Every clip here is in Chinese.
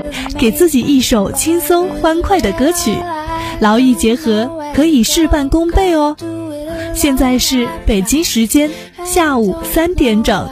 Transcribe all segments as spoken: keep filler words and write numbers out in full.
给自己一首轻松欢快的歌曲，劳逸结合，可以事半功倍哦。现在是北京时间下午三点整。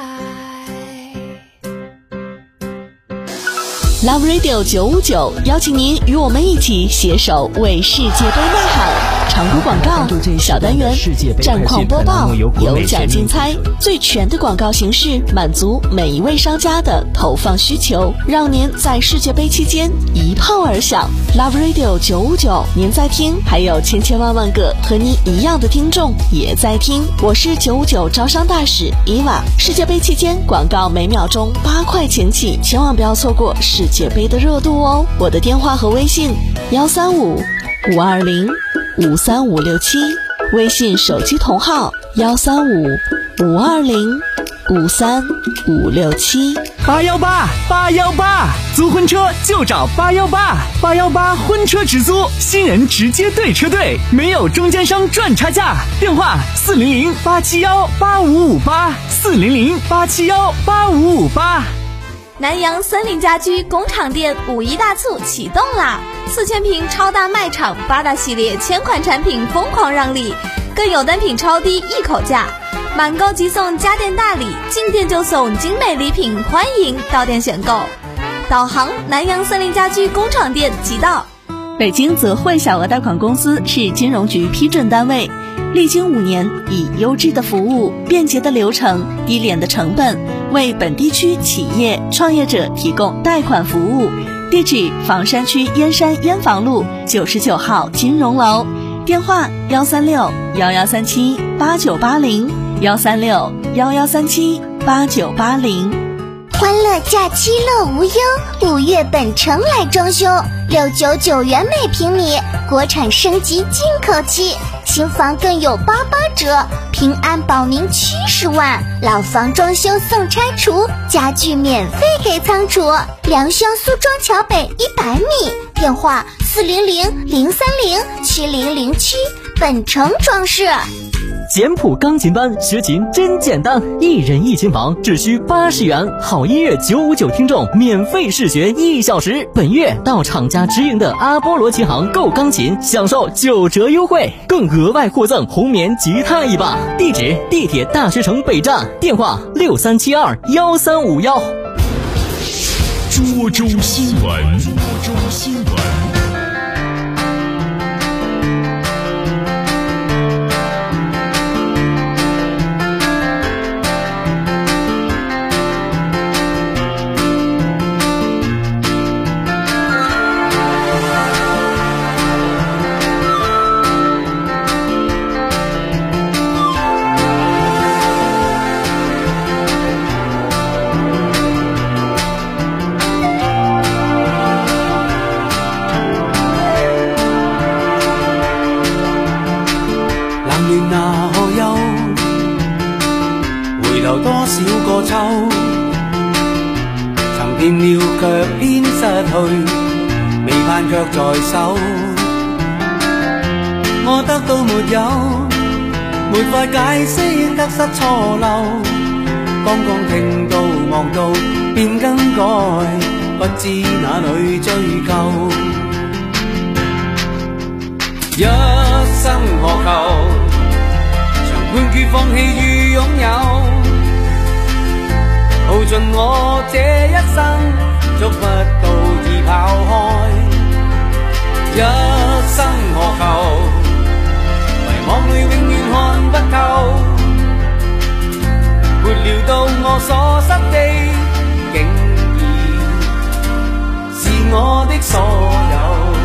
Love Radio 九五九邀请您与我们一起携手为世界杯呐喊。长途广告、小单元、战况播报、有奖竞猜，最全的广告形式，满足每一位商家的投放需求，让您在世界杯期间一炮而响。Love Radio 九五九，您在听，还有千千万万个和您一样的听众也在听。我是九五九招商大使伊娃。世界杯期间广告每秒钟八块钱起，千万不要错过世界杯的热度哦。我的电话和微信幺三五五二零五三五六七，微信手机同号幺三五五二零五三五六七。 八幺八八幺八，租婚车就找八幺八，八幺八婚车直租，新人直接对车队，没有中间商赚差价。电话四零零八七幺八五五八，四零零八七幺八五五八。 南阳森林家居工厂店五一大促启动啦！四千平超大卖场，八大系列千款产品疯狂让利，更有单品超低一口价，满购即送家电大礼，进店就送精美礼品，欢迎到店选购。导航南阳森林家居工厂店即到。 北京泽汇小额贷款公司是金融局批准单位，历经五年，以优质的服务、便捷的流程、低廉的成本，为本地区企业创业者提供贷款服务。地址：房山区燕山燕房路九十九号金融楼，电话幺三六幺幺三七八九八零幺三六幺幺三七八九八零。 欢乐假期乐无忧，五月本城来装修，六九九元每平米，国产升级进口气，新房更有八八折，平安保您七十万，老房装修送拆除，家具免费给仓储。良乡苏庄桥北一百米，电话四零零零三零七零零七，本城装饰。 简谱钢琴班学琴真简单，一人一琴房只需八十元，好音乐九五九听众免费试学一小时。本月到厂家直营的阿波罗琴行购钢琴，享受九折优惠，更额外获赠红棉吉他一把。地址：地铁大学城北站，电话六三七二幺三五幺。 涿州新闻，涿州新闻。 多少個秋，尋遍了卻偏失去，未盼卻在手。我得到沒有，沒法解釋得失錯漏。剛剛聽到望到便更改，不知哪裏追究。一生何求，常判決放棄與擁有。耗盡我這一生，捉不到已跑開。一生何求，迷惘裏永遠看不透。沒料到我所失的，竟然是我的所有。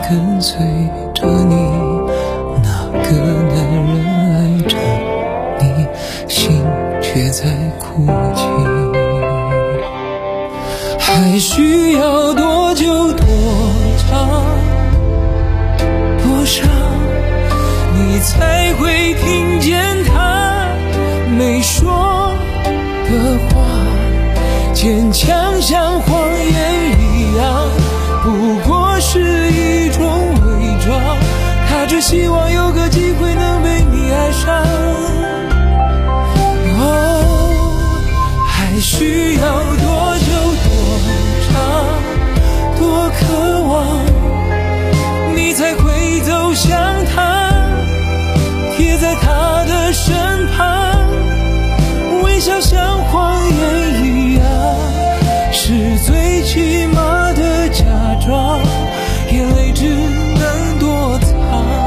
跟随着你，那个男人爱着你，心却在哭泣。还需要多久多长多少，你才会听见他没说的话，坚强像谎言一样，不过是一种伪装，他只希望有个机会能被你爱上。哦，还需要多久多长多渴望，你才会走向他，贴在他的身旁，微笑像谎言一样，是最起码的假装，眼泪只能躲藏。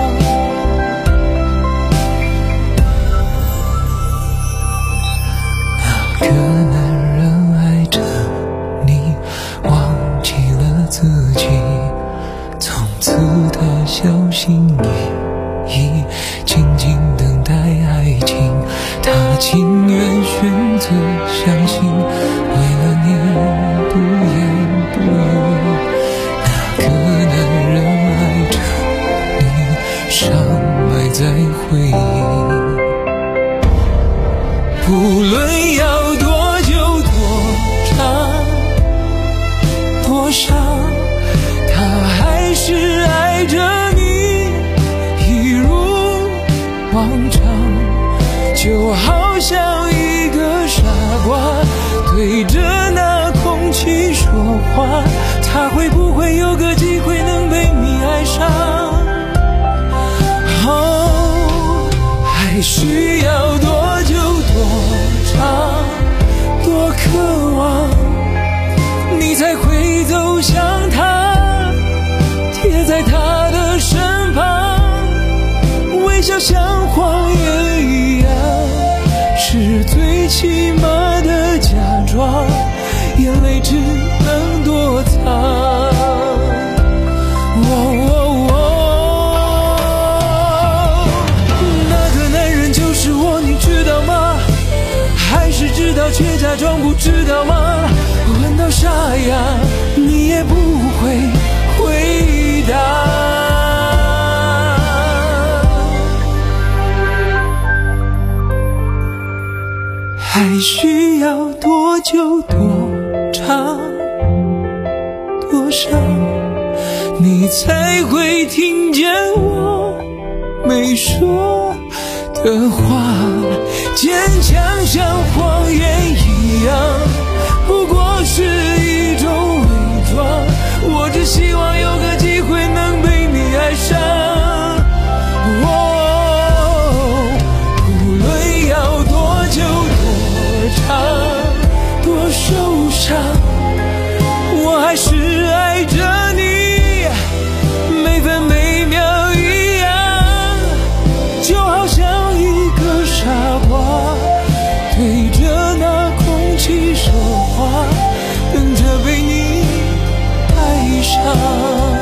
那个男人爱着你，忘记了自己，从此的小心翼翼，静静等待爱情。他情愿选择相信，为了你不言不语。那个男人爱着你，伤埋在回忆。不论要多久多长多少，他还是爱着你，一如往常，就好像一个傻瓜对着那空气说话，他会不会有个机会能被你爱上？哦，还需要多久多长多渴望，你才会走向他，贴在他的身旁，微笑像谎言一样，是最起码的假装，眼泪只能躲藏。哦哦哦，那个男人就是我，你知道吗？还是知道却假装不知道吗？问到沙哑，你也不会回答。还需要多久多长多少，你才会听见我没说的话，坚强像谎言一样，不过是一种伪装，我只希望有个机会能被你爱上。哦，无论要多久多受伤，我还是爱着你，每分每秒一样，就好像一个傻瓜对着那空气说话，等着被你爱上。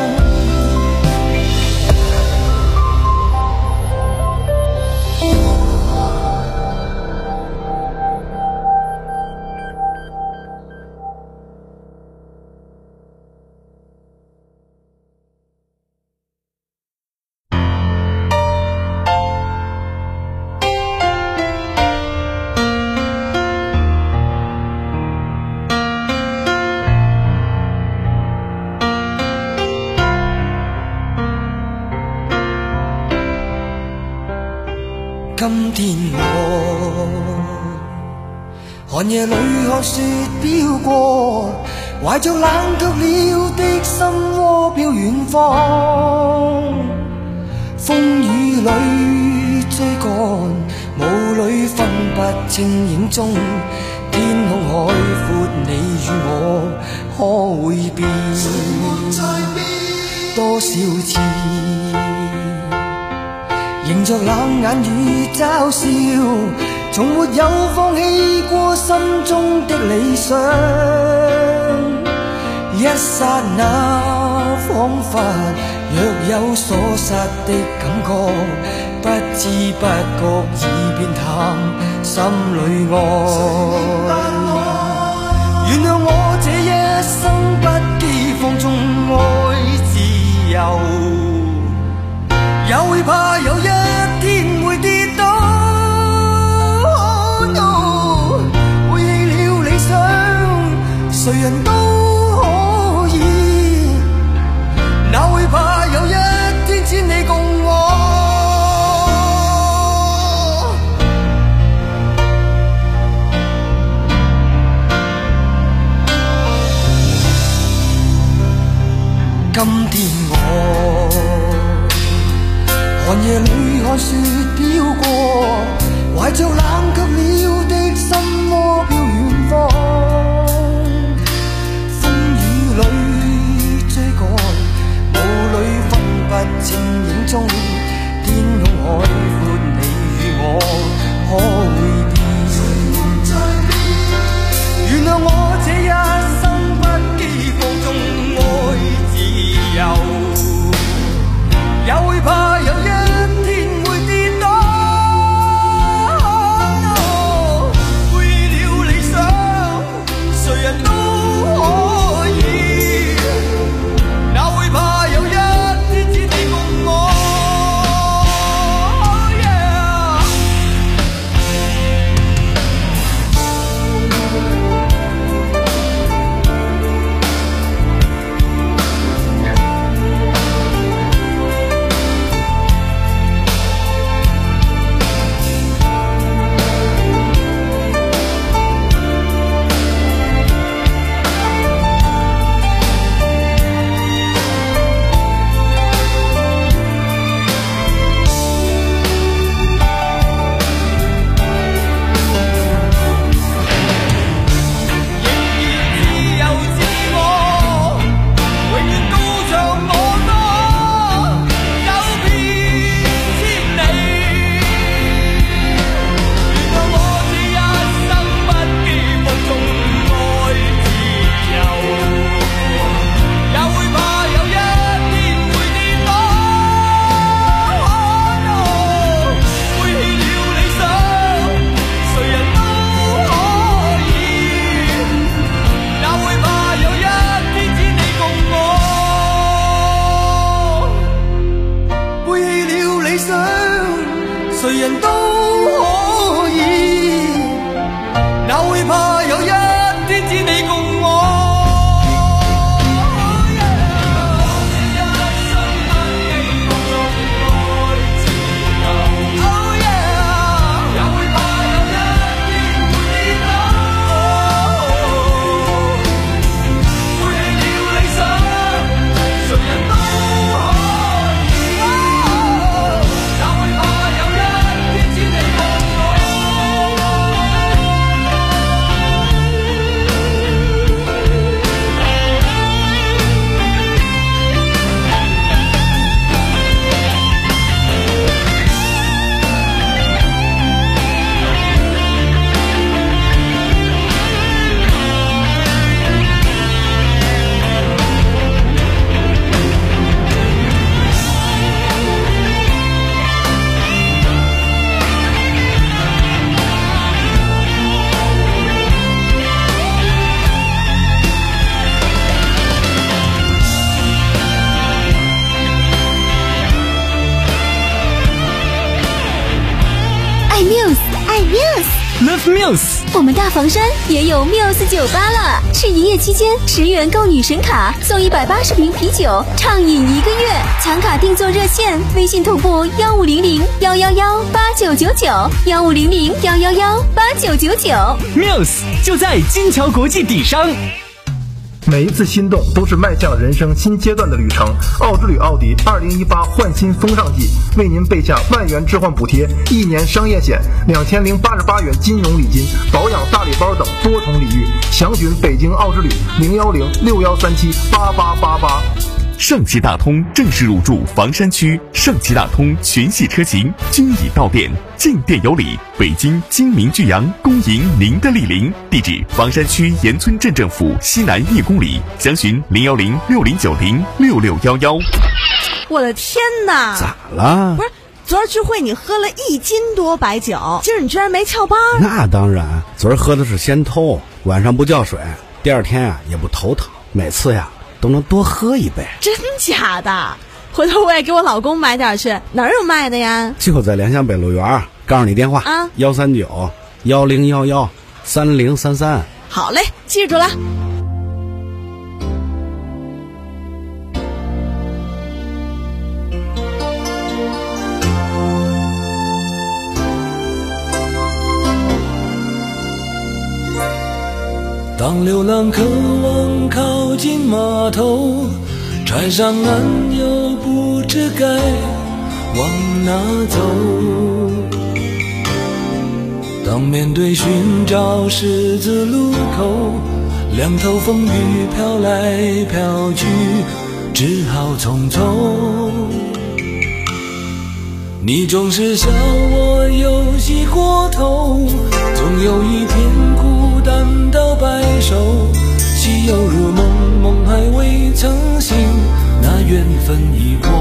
今天我寒夜里看雪飘過，懷着冷卻了的心窩飄遠方，風雨裏追趕，霧裏分不清影蹤，天空海闊，你與我可會變？多少次迎着冷眼與嘲笑，從沒有放棄過心中的理想。一剎那彷彿若有所失的感覺，不知不覺已變淡，心裏愛。原諒我這一生不羈放縱愛自由，也會怕有一天會跌倒。Oh no， 背棄了理想，誰人都可以，哪會怕有一天只你共我。今天我寒夜裏看雪飄過，懷着冷卻了的心窩飄遠方，風雨裏追趕，霧裏分不清影蹤，天空海闊，你與我可會變？原諒我這一生不羈放縱愛自由，也會怕有一天會跌倒。Oh no， 背棄了理想，誰人都可以，哪會怕有一天只你共我。Oh yeah， 誰人都可以，哪會怕有一天只你共我。 Love Muse， 我们大房山也有 Muse 酒吧了，试营业期间十元购女神卡送一百八十瓶啤酒，畅饮一个月。抢卡订座热线：微信同步幺五零零幺幺幺八九九九幺五零零幺幺幺八九九九。 Muse 就在金桥国际底商。 每一次心动都是迈向人生新阶段的旅程。奥之旅奥迪二零一八换新风尚季为您备下万元置换补贴、一年商业险、两千零八十八元金融礼金、保养大礼包等多重礼遇。详询北京奥之旅零幺零六幺三七八八八八。 上汽大通正式入驻房山区，上汽大通全系车型均已到店，进店有礼。北京精明巨阳恭迎您的莅临，地址房山区岩村镇政府西南一公里，详询零幺零六零九零六六幺幺。 我的天哪！ 咋了？ 不是，昨儿聚会你喝了一斤多白酒，今儿你居然没翘班？ 那当然，昨儿喝的是仙偷，晚上不叫水，第二天呀、啊、也不头疼，每次呀都能多喝一杯。 真假的？回头我也给我老公买点去，哪儿有卖的呀？ 就在联想北路园，告诉你电话啊， 幺三九幺零幺幺三零三三。 好嘞，记住了。 当流浪渴望靠近码头，船上岸又不知该往哪走。当面对寻找十字路口，两头风雨飘来飘去，只好匆匆。你总是笑我游戏过头，总有一天孤单到白首，喜又如梦，梦还未曾醒，那缘分已过。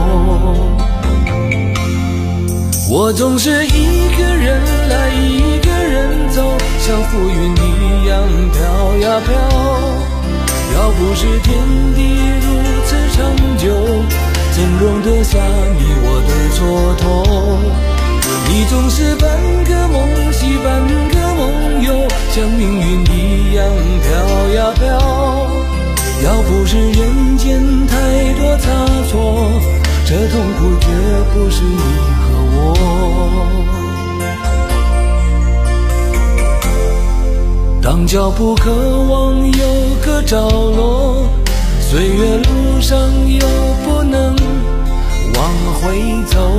我总是一个人来一个人走，像浮云一样飘呀飘。要不是天地如此长久，怎容得下你我的蹉跎？你总是半个梦醒半个梦游，像命运一样飘呀飘。要不是人间太多差错，这痛苦绝不是你和我。当脚步渴望有个着落，岁月路上又不能往回走，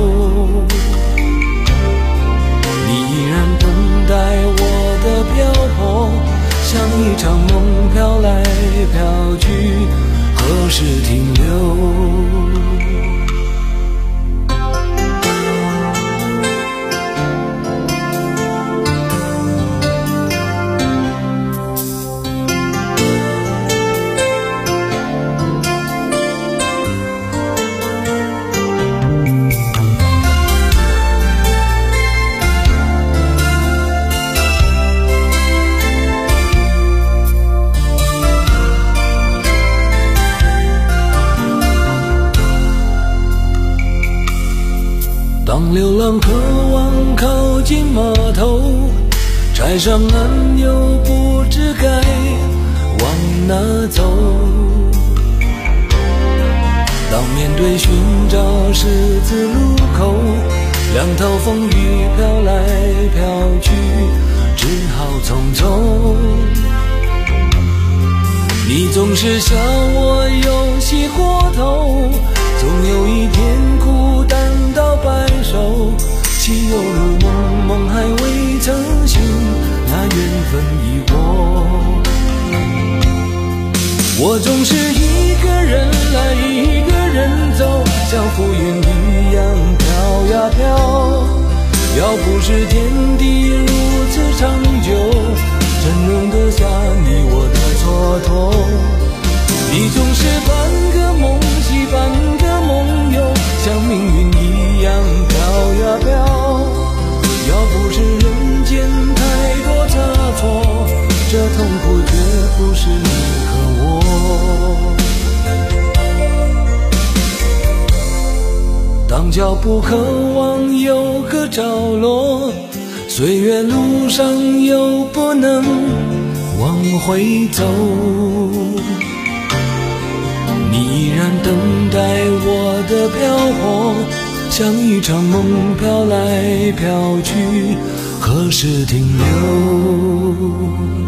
你依然等待我的漂泊，像一场梦飘来飘去，何时停留？当流浪渴望靠近码头，船上岸又不知该往哪走。当面对寻找十字路口，两头风雨飘来飘去，只好匆匆。你总是笑我游戏过头，总有一天孤单到白首，喜又如梦，梦还未曾醒，那缘分已过。我总是一个人来一个人走，像浮云一样飘呀飘。要不是天地如此长久，怎容得下你我的蹉跎？你总是半个梦醒半个梦游，像命运一样飘呀飘。要不是人间太多差错，这痛苦绝不是你和我。当脚步渴望有个着落，岁月路上又不能往回走，你依然等待我的漂泊，像一场梦飘来飘去，何时停留？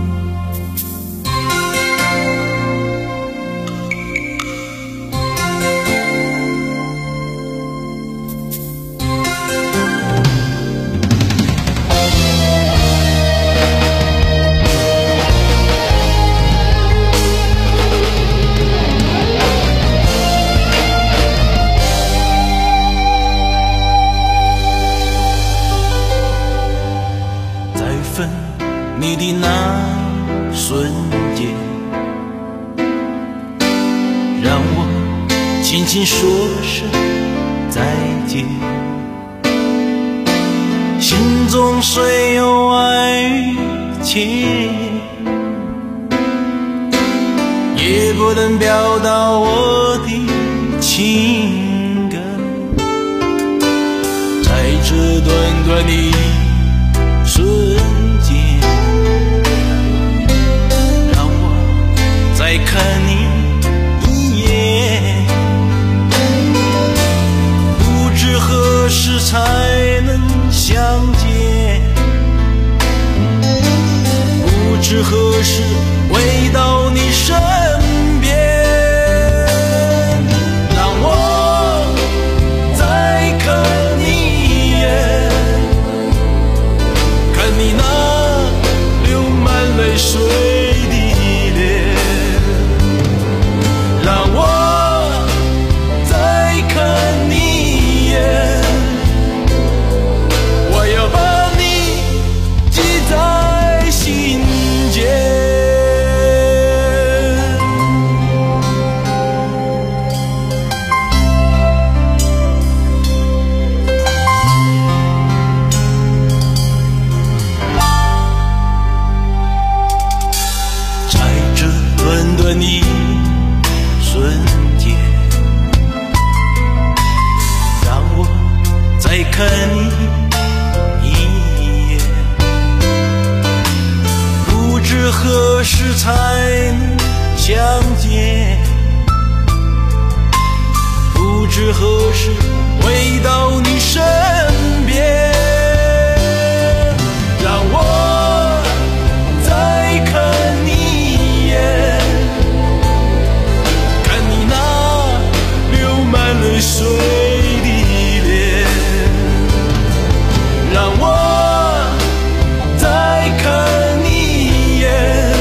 仅说声再见。心中虽有爱情，也不能表达我的情感。在这短短的瞬间，让我再看你一眼，不知何时才能相见，不知何时回到你身边，让我再看你一眼，看你那流满泪水的脸，让我再看你一眼，我要把你记在心间。在这短短的瞬间，让我再看你一眼，不知何时才能相见，不知何时回到你身边，让我再看你一眼，看你那流满泪水的脸，让我再看你一眼，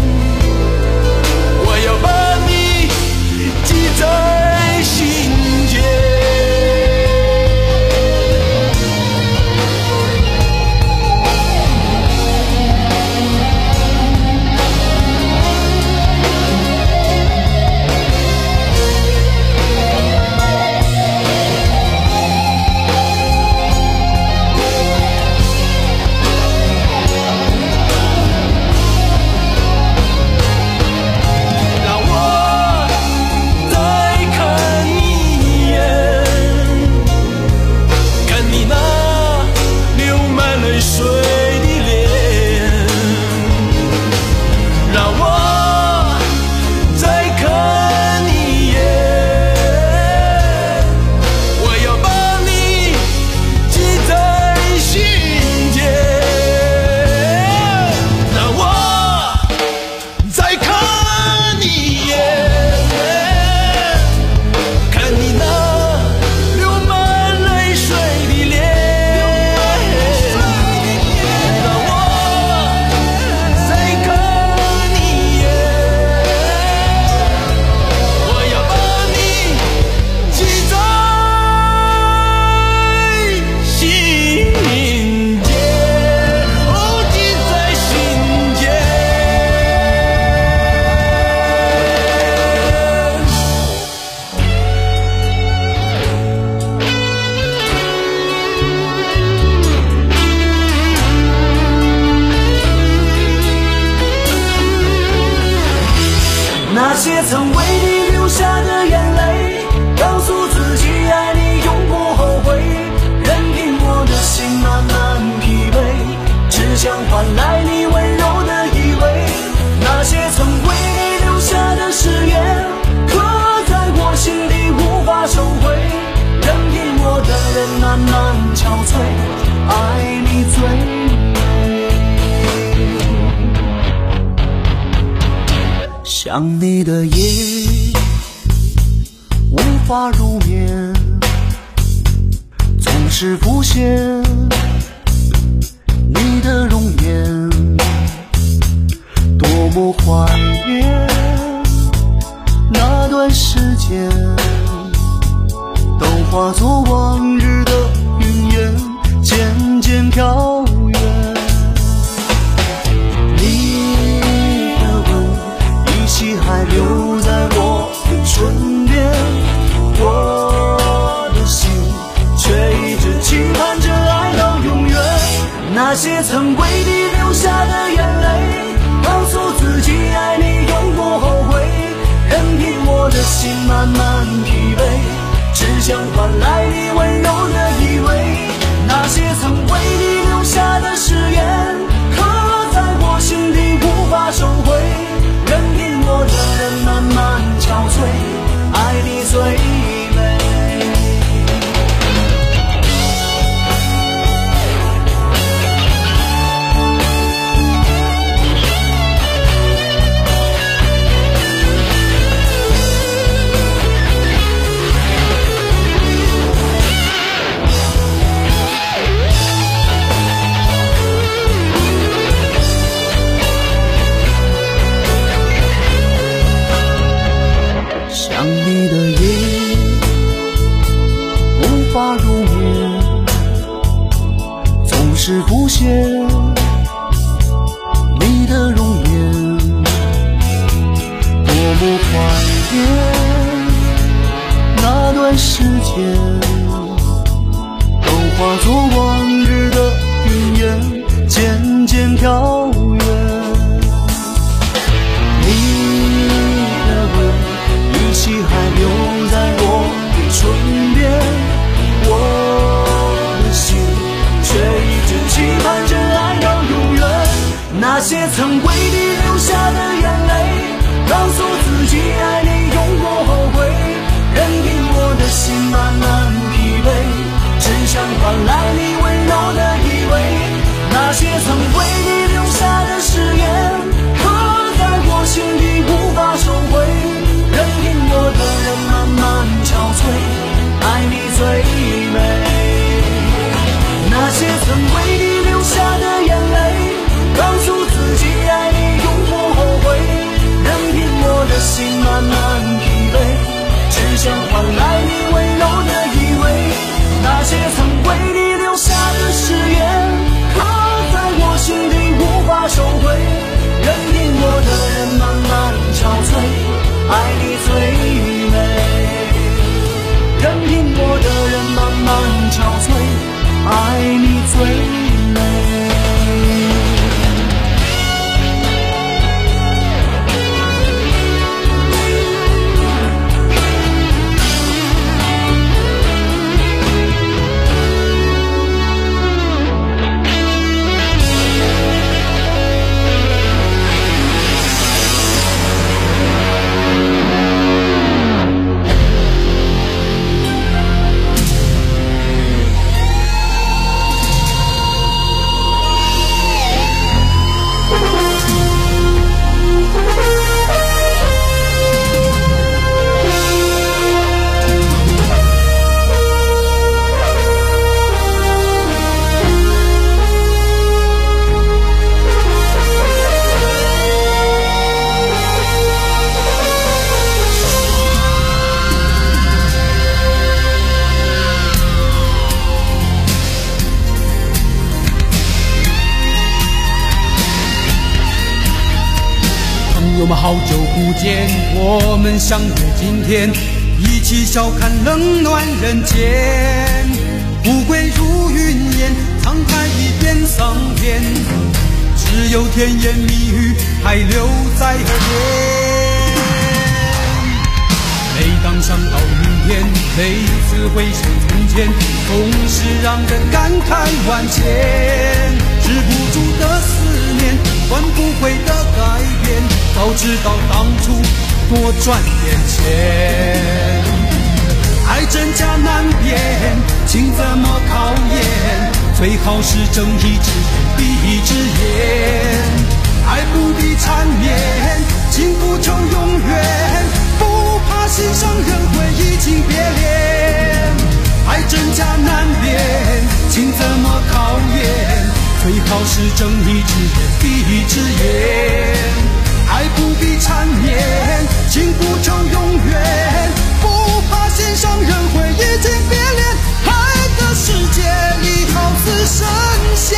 我要把你记在心间。让我再看你一眼，看你那流满泪水的脸，让我再看你一眼，我要把你记在心间，让我再看你一眼，看你那流满泪水的脸，让我再看你一眼，我要把你记在心间，哦，记在心间。那些曾为你流下的眼泪，告诉自己爱你永不后悔，任凭我的心慢慢疲惫，只想换来你温柔的依偎。那些曾为你留下的誓言，刻在我心底无法收回，任凭我的人慢慢憔悴，爱你最想你的夜无法入眠，总是浮现你的容颜，多么怀念那段时间，都化作往日的云烟，渐渐飘远。你的吻依稀还留在我的唇边，我些曾为你流下的眼泪，告诉自己爱你永不后悔，任凭我的心慢慢疲惫，只想换来你温柔的依偎。那些曾为你留下的誓言，刻在我心底无法收回，任凭我的人慢慢憔悴，爱你最美。想你的夜无法入眠，总是浮现你的容颜，多么怀念那段时间，都化作往日的云烟，渐渐飘远。还留在我的唇边，我的心却一直期盼着爱到永远。那些曾为你流下的眼泪，告诉自己爱你永不后悔，任凭我的心慢慢疲惫，只想换来你温柔的依偎。那些曾为你留下的誓言，刻在我心底无法收回，任凭我的人慢慢憔悴，爱你最美。那些曾为你流下的眼泪，告诉自己爱你永不后悔，任凭我的心慢慢疲惫，只想换来你温柔的依偎。那些曾为你留下的誓言，刻在我心底无法收回，任凭我的人慢慢憔悴，爱你最美，任凭我的人慢慢憔悴，爱你最美。 我们好久不见，我们相约今天，一起笑看冷暖人间。富贵如云烟，沧海一变桑田，只有甜言蜜语还留在耳边。每当想到明天，每次回首从前，总是让人感慨万千。止不住的思念，换不回的改变，早知道当初多赚点钱。爱真假难辨，情怎么考验？最好是睁一只眼闭一只眼。爱不必缠绵，情不求永远，不怕心上人会移情别恋。爱真假难辨，情怎么考验？最好是睁一只眼闭一只眼。爱不必缠绵，情不求永远，不怕心上人会移情别恋。爱的世界里好似神仙。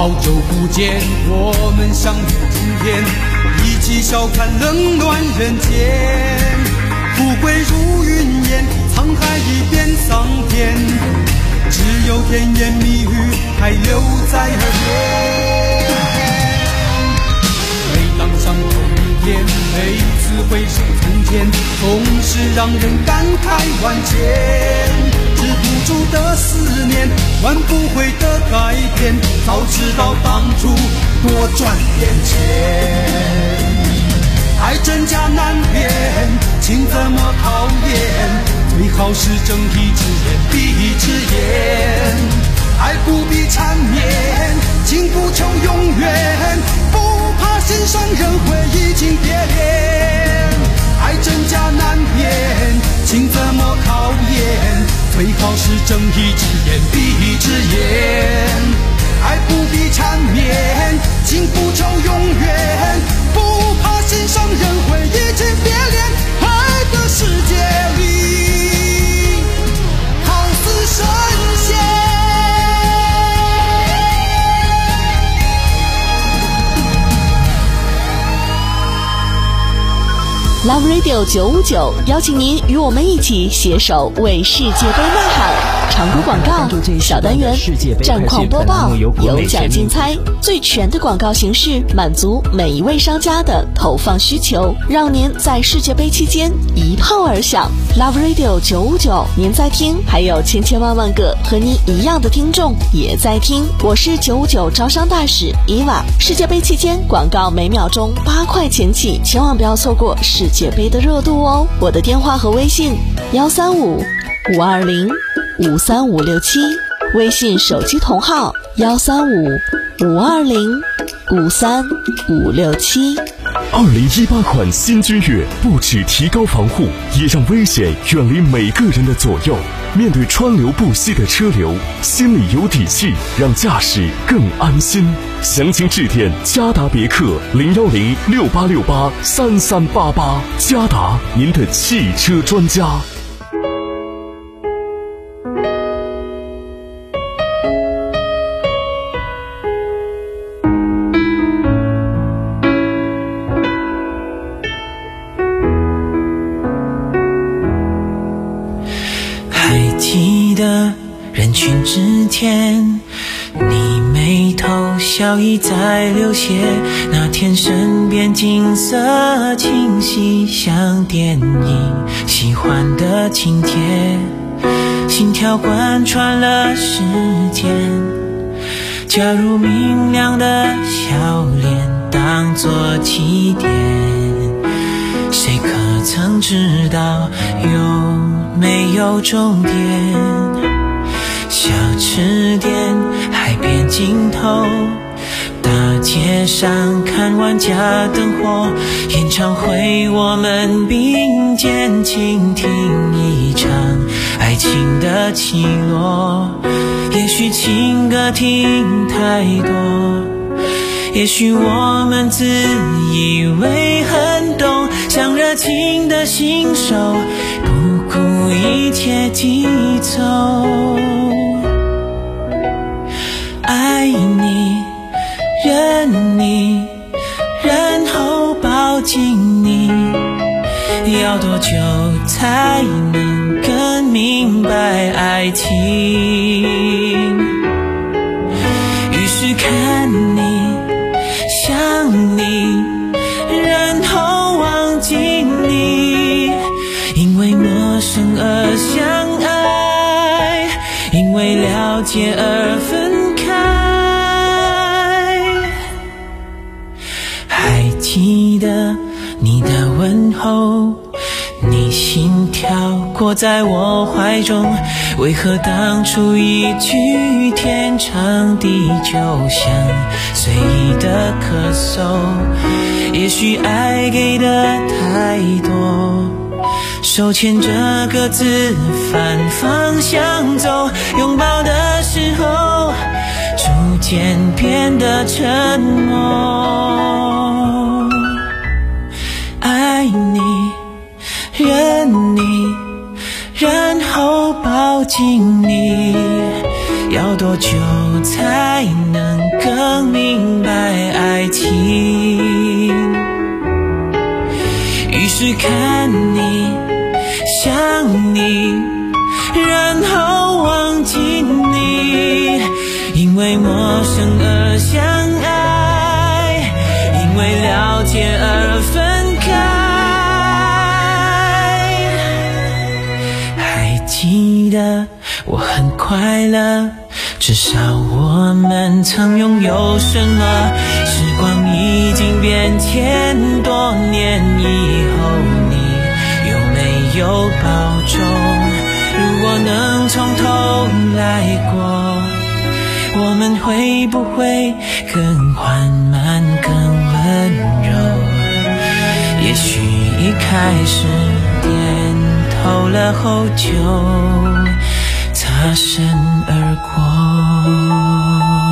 好久不见，我们相遇今天，一起笑看冷暖人间。富贵如云烟，沧海一变桑田，只有甜言蜜语还留在耳边。每当想头一天，每次回首从前，总是让人感慨万千。止不住的思念，挽不回的改变，早知道当初多赚点钱。爱真假难辨，情怎么考验？最好是睁一只眼闭一只眼。爱不必缠绵，情不求永远，不怕心上人会移情别恋。爱真假难辨，情怎么考验？最好是睁一只眼闭一只眼。爱不必缠绵，情不求永远，不怕心上人会移情别恋。爱的世界里，好似神仙。 Love Radio 九五九邀请您与我们一起携手为世界杯呐喊。常规广告、小单元、战况播报、有奖竞猜，最全的广告形式，满足每一位商家的投放需求，让您在世界杯期间一炮而响。Love Radio 九五九，您在听，还有千千万万个和您一样的听众也在听。我是九五九招商大使伊娃。世界杯期间广告每秒钟八块钱起，千万不要错过世界杯的热度哦。我的电话和微信幺三五五二零五三五六七，微信手机同号幺三五五二零五三五六七。 二零一八款新君越不只提高防护，也让危险远离每个人的左右。面对川流不息的车流，心里有底气，让驾驶更安心。详情致电嘉达别克零幺零六八六八三三八八，嘉达，您的汽车专家。 人群之间，你眉头笑意在流泻，那天身边景色清晰，像电影喜欢的情节，心跳贯穿了时间。假如明亮的笑脸当作起点，谁可曾知道有没有终点？小吃店，海边尽头，大街上看万家灯火，演唱会我们并肩倾听一场爱情的起落。也许情歌听太多，也许我们自以为很懂，像热情的新手，不顾一切疾走。爱你，认你，然后抱紧你，要多久才能更明白爱情？于是看你，想你，然后忘记你，因为陌生而相爱，因为了解而分开。还记得你的问候，你心跳过在我怀中，为何当初一句天长地久像随意的咳嗽？也许爱给的太多，手牵着各自反方向走，拥抱的时候逐渐变得沉默。爱你，认你，然后抱紧你，要多久才能更只看你想你，然后忘记你，因为陌生而相爱，因为了解而分开。还记得我很快乐，至少我们曾拥有什么。时光已经变迁，多年以后你有没有保重？如果能从头来过，我们会不会更缓慢更温柔？也许一开始点头了后就擦身而过。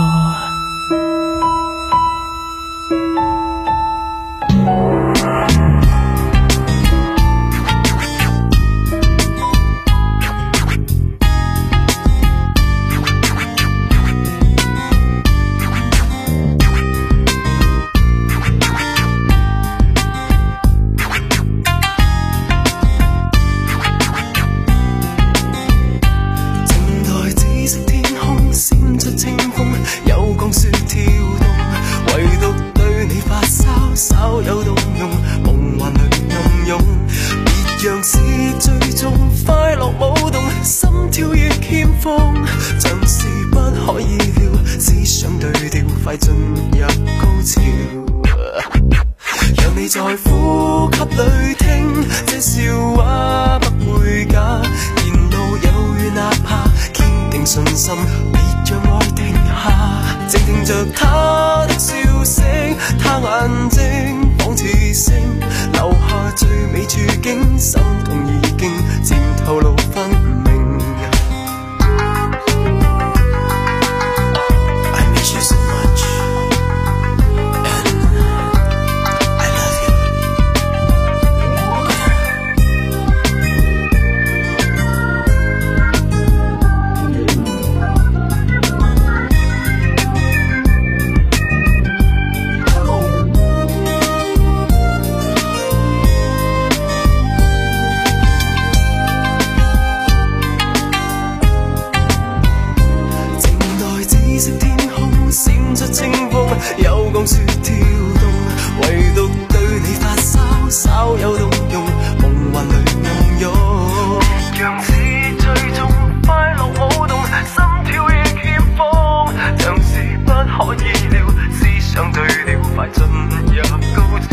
在呼吸裏聽，這笑話不會假，沿路有雨哪怕堅定信心，別讓愛停下，靜聽着他的笑聲，他眼睛仿似星，留下最美處境，心痛已經漸透露分明。有光雪跳動，唯獨對你發燒，稍有動容，夢幻裏暗湧。讓是最終快樂舞動，心跳亦欠放，像是不可意料，思想對調，快進入高潮。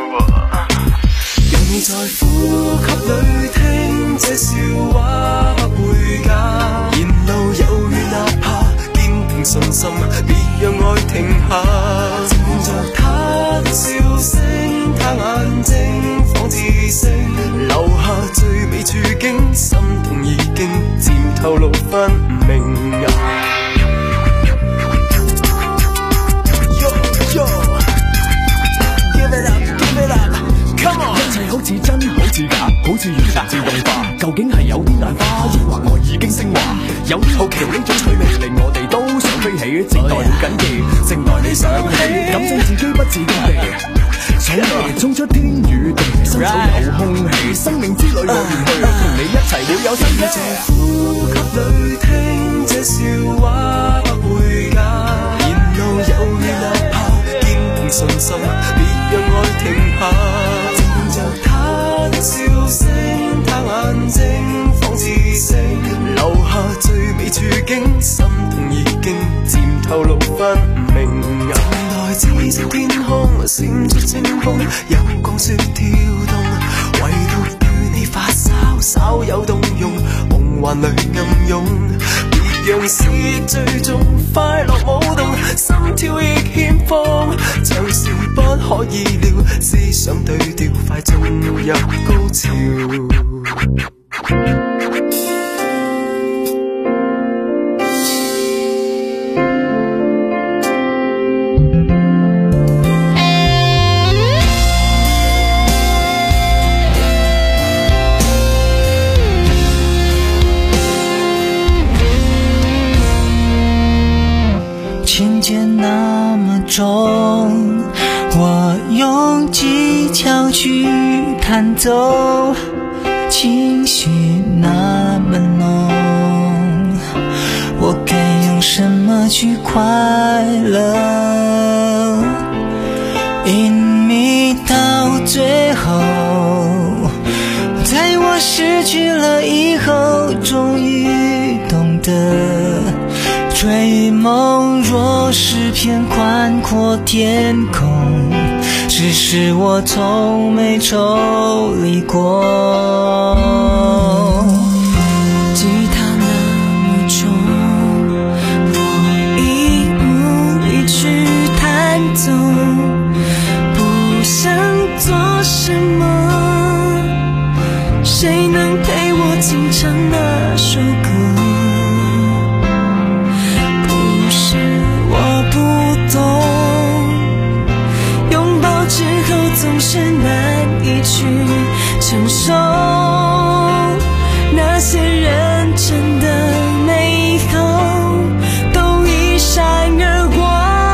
讓你在呼吸裏聽，這笑話不會假，沿路有雨哪怕堅定信心，別讓愛停下。靜着他的笑聲，他眼睛仿似星，留下最美處境，心痛已經漸透露分明。Yo yo give it up give it up come on， 一切好似真好似假，好似完全自動化，究竟係有啲眼花，抑或我已經升華？有啲好奇呢種趣味令我哋都想飛起，靜待了緊要，靜待你想起，感受自己不自覺地想地衝出天與地，身處有空氣，生命之旅我願去，同你一齊會有新嘅。在呼吸裏聽這笑話不會假，沿路有雨哪怕堅定信心，別讓愛停下。靜着他的笑聲，他眼睛仿似星，留下最美處境，心痛已經漸透露分明。眼內紫色天空閃出清風，有光雪跳動，唯獨對你發燒，稍有動容，夢幻裏暗湧。別讓是最終快樂舞動，心跳亦欠放，像是不可意料，思想對調，快進入高潮。 情节那么重，我我用技巧去弹奏，情绪那么浓，我该用什么去快乐？隐秘到最后，在我失去了以后，终于懂得，追梦若是片宽阔天空，只是我从没抽离过。吉他那么重，我已无力去弹奏，不想做什么，谁能陪我轻唱那首歌？不是我不懂，拥抱之后总是难以去承受，那些认真的美好都一闪而过。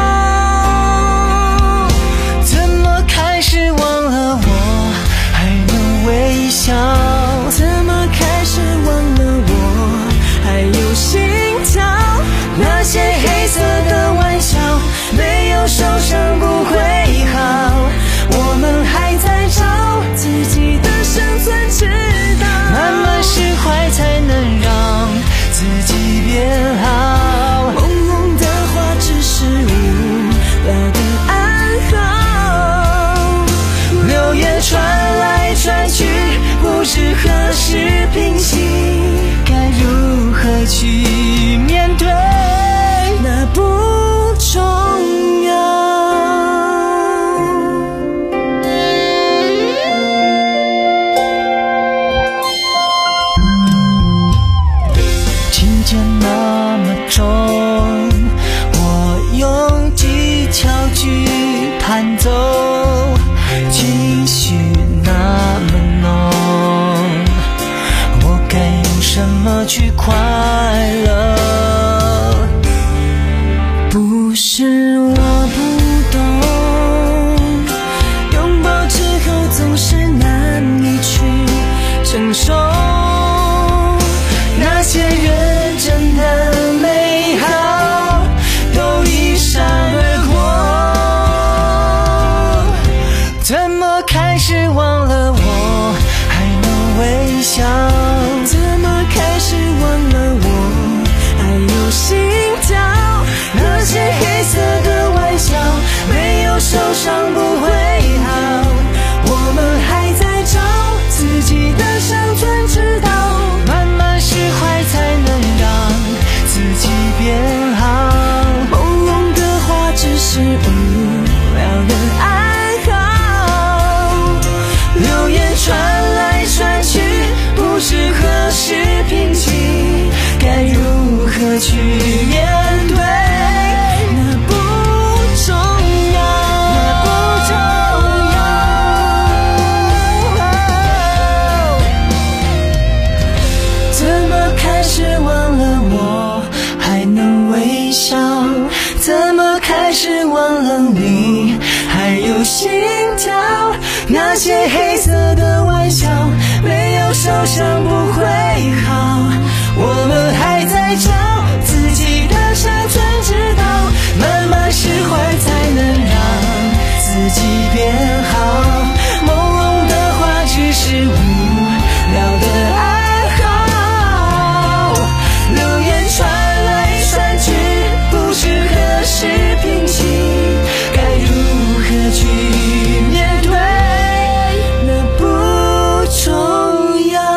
怎么开始忘了我还能微笑？怎么开始忘了我还有心跳？那些黑色的玩笑，没有受伤不会好，我们还在找自己的生存之道，慢慢释怀才能让自己变好。朦胧的话只是无聊的暗号，流言传来传去，不知何时平息，该如何去面对，那不重要。琴键那么重，我用技巧去弹奏，情绪那么浓，我该用什么去快乐？不是我不懂，拥抱之后总是难以去承受，那些认真的美好都一闪而过。怎么开始忘了我还能微笑？怎么开始忘了我还有心跳？那些黑色的玩笑，没有受伤不会好，我们还在找自己的生存之道，慢慢释怀才能让自己变好。朦胧的话只是无聊的暗号，流言传来传去，不知何时平息，该如何去面对，那不重要，那不重要。怎么开始忘了我还能微笑？怎么开始忘了你还有心跳？那些黑色的玩笑，没有受伤不会好，我们还在找自己的生存之道，慢慢释怀才能让自己变好。朦胧的话只是无聊的暗号，流言传来传去，不知何时平息，该如何去面对，那不重要。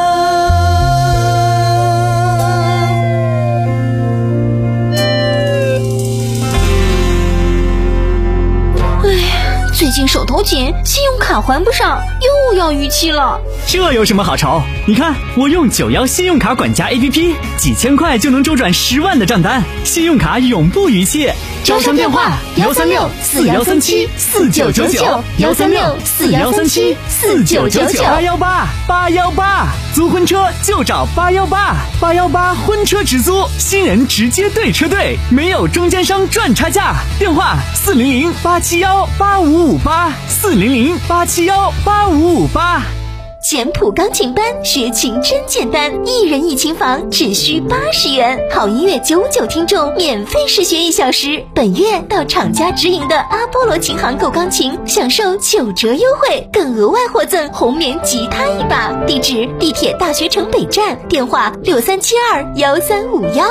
最近手头紧，信用卡还不上，又要逾期了。 这有什么好愁？你看我用九幺信用卡管家 A P P， 几千块就能周转十万的账单，信用卡永不逾期。 招商电话幺三六四幺三七四九九九幺三六四幺三七四九九九八幺八八幺八，租婚车就找八幺八八幺八婚车直租，新人直接对车队，没有中间商赚差价。电话四零零八七幺八五五八四零零八七幺八五五八。 简谱钢琴班，学琴真简单，一人一琴房，只需八十元，好音乐九九听众免费试学一小时。本月到厂家直营的阿波罗琴行购钢琴，享受九折优惠，更额外获赠红棉吉他一把。地址：地铁大学城北站，电话六三七二幺三五幺。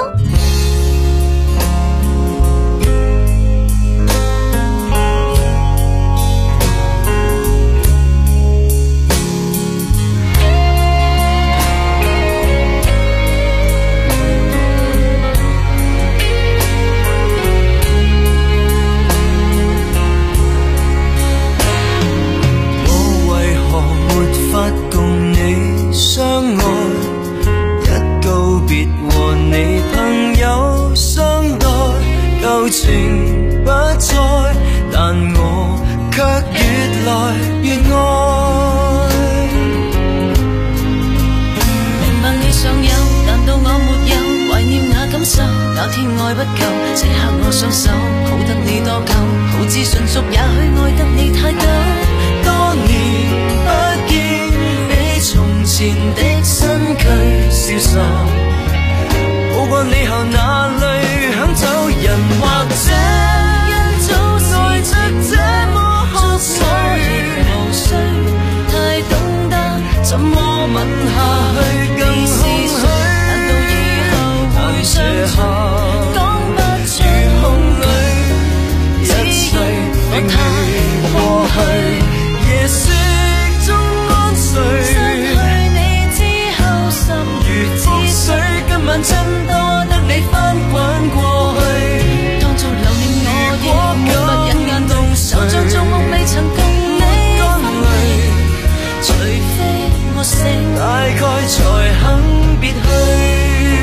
情不再，但我卻越來越愛。 明白你尚有，難道我沒有？懷念那感受，那天愛不夠，這刻我雙手抱得你多久？好似純屬，也許愛得你太久。 多年不見，比從前的身軀消瘦。好過你後那淚響走人，或者因早愛得這麼渴水， 無需太懂得怎麼吻下去更空虛。難道以後會相隨？講不出夢裏， 一切並未過去，夜色中安睡。 失去你之後，心如止水，今晚真多得你翻滾過去。當做留念我亦沒法忍眼淚，就像做夢未曾共你分離。除非我醒， 大概才肯別去。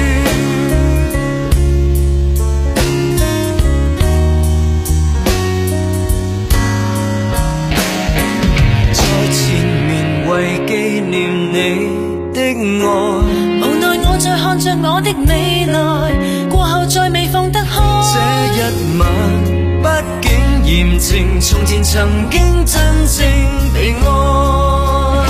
在前面為紀念你的愛， 無奈我在看着我的未來，過後再未放得開。 這一晚畢竟驗證從前曾經真正被愛。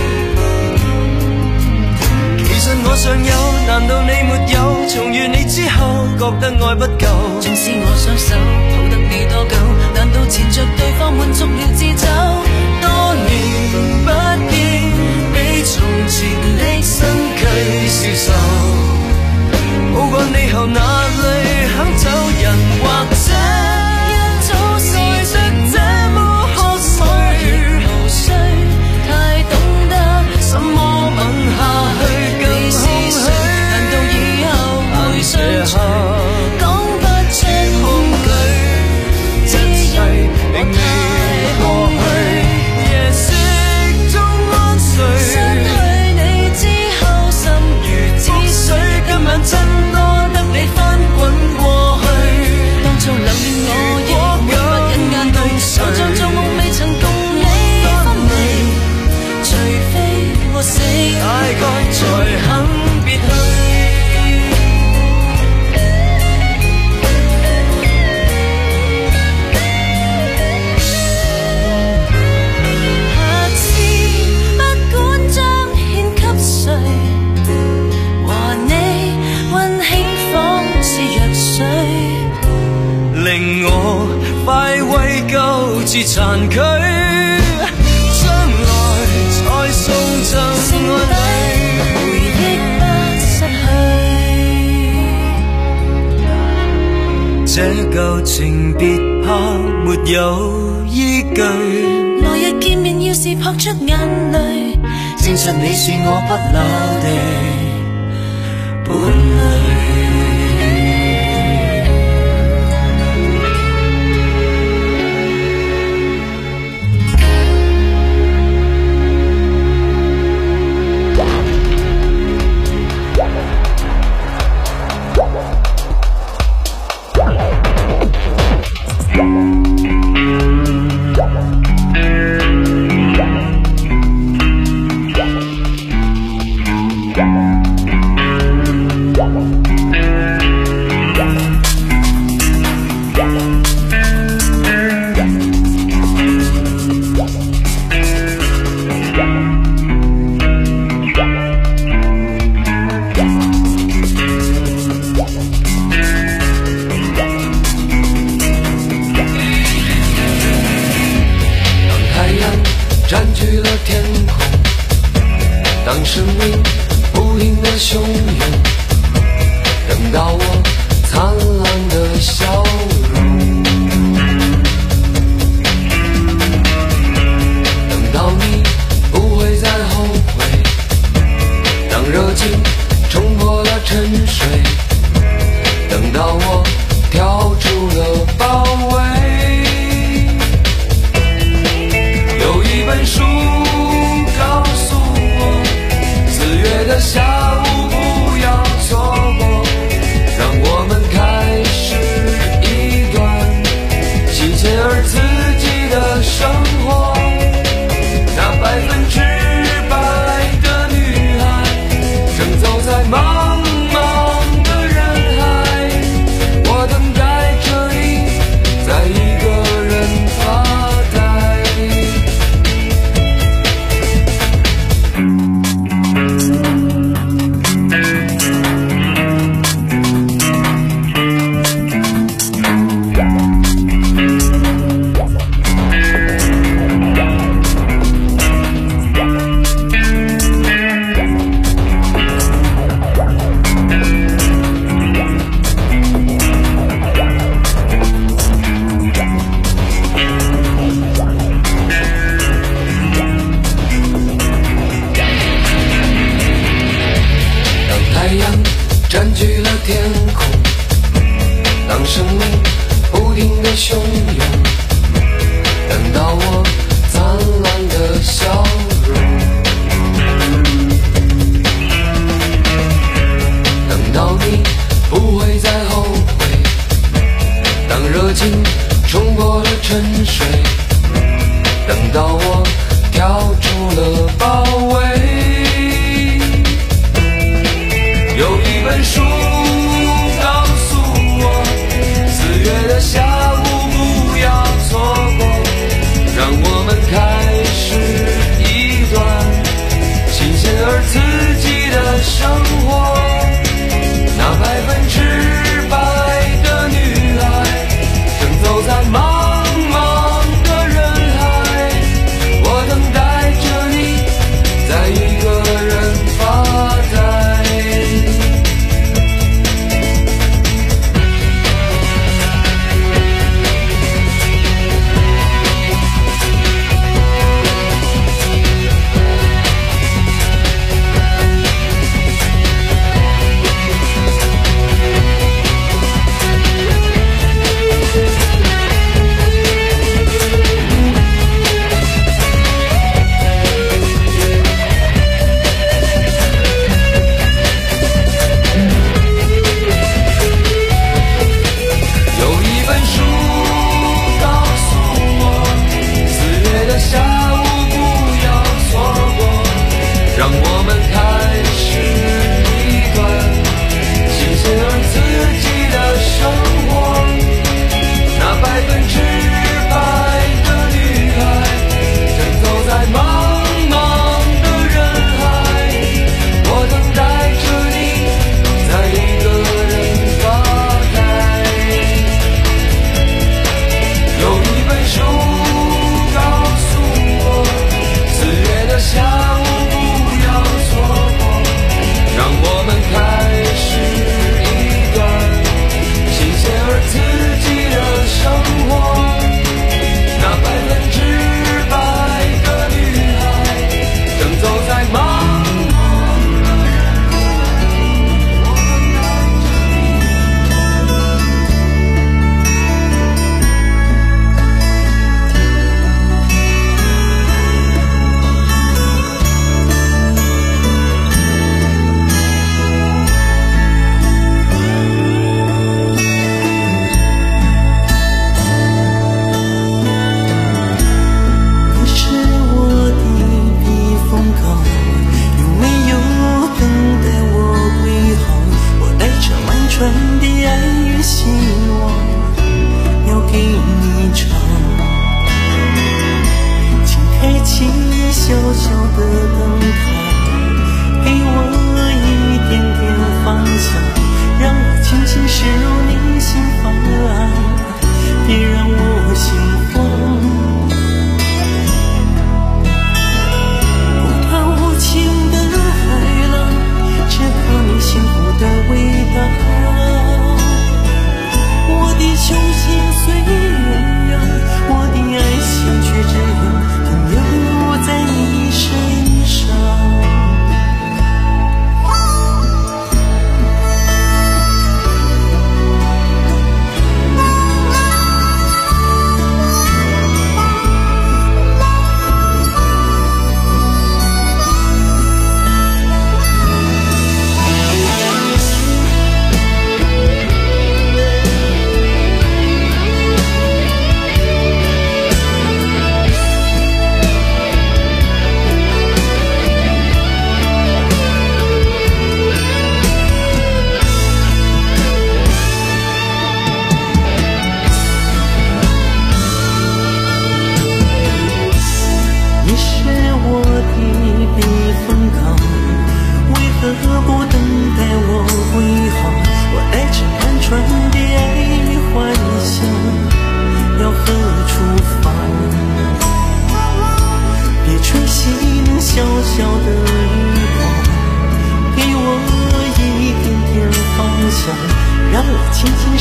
其實我尚有，難道你沒有？重遇你之後覺得愛不夠， 縱使我雙手抱得你多久，難道纏着對方滿足了自走？ 多年不見，比從前的身軀消瘦。好過你後那淚響走人，或者因早愛得這麼渴水， 無需太懂得怎麼吻下去更空虛。難道以後會相隨？講不出恐懼， 一切並未過去，夜色中安睡。 失去你之後，心如止水， 今晚真多得你翻滾過去。 當做留念我亦沒法忍眼淚，就像做夢未曾共你分離。除非我死， 大概才肯別去。 下次不管彰獻給誰，和你溫馨仿似藥水， 令我快慰舊至殘軀，將來才送贈愛侶， 回憶不失去。這舊情別怕沒有依據， 來日見面要是撲出眼淚， 證實你是我不朽的伴侶。 占据了天空，当生命不停地汹涌，等到我灿烂的笑容，等到你不会再后悔，当热情冲破了沉睡，等到我跳出了包围。有一本书告诉我，四月的下午不要错过，让我们开始一段新鲜而刺激的生活。那百分之百的女孩正走在茫茫的人海，我等待着你，在一个人发呆。占据了天空，当生命不停地汹涌，等到我灿烂的笑容，等到你不会再后悔，当热情冲破了沉睡，等到我跳出了包围。有一本书告诉我，四月的下午不要错过，让我们开始一段新鲜而刺激的生活。那百分之百的女孩正走在茫茫的人海，我等待着你，在一个人发呆。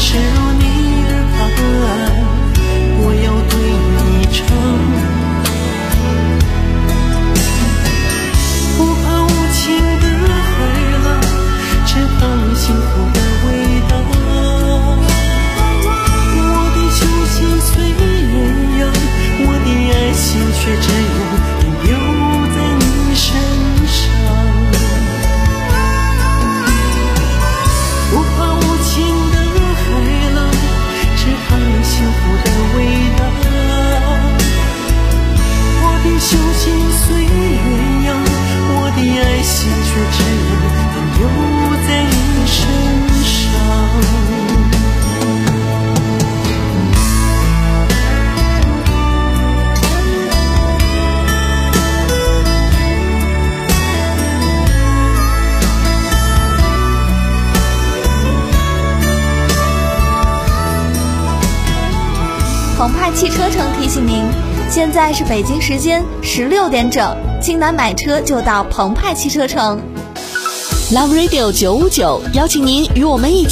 是如你的答案，我要对你唱。不怕无情的海浪，只怕你幸福的味道。我的修行随鸳鸯，我的爱情却只有停留在你身上。不怕无情的海浪，只怕你幸福的味道。我的修行随鸳鸯，我的爱情却只有停留在你身上。 澎湃汽车城提醒您，现在是北京时间十六点整，济南买车就到澎湃汽车城。 Love Radio 九五九邀请您与我们一起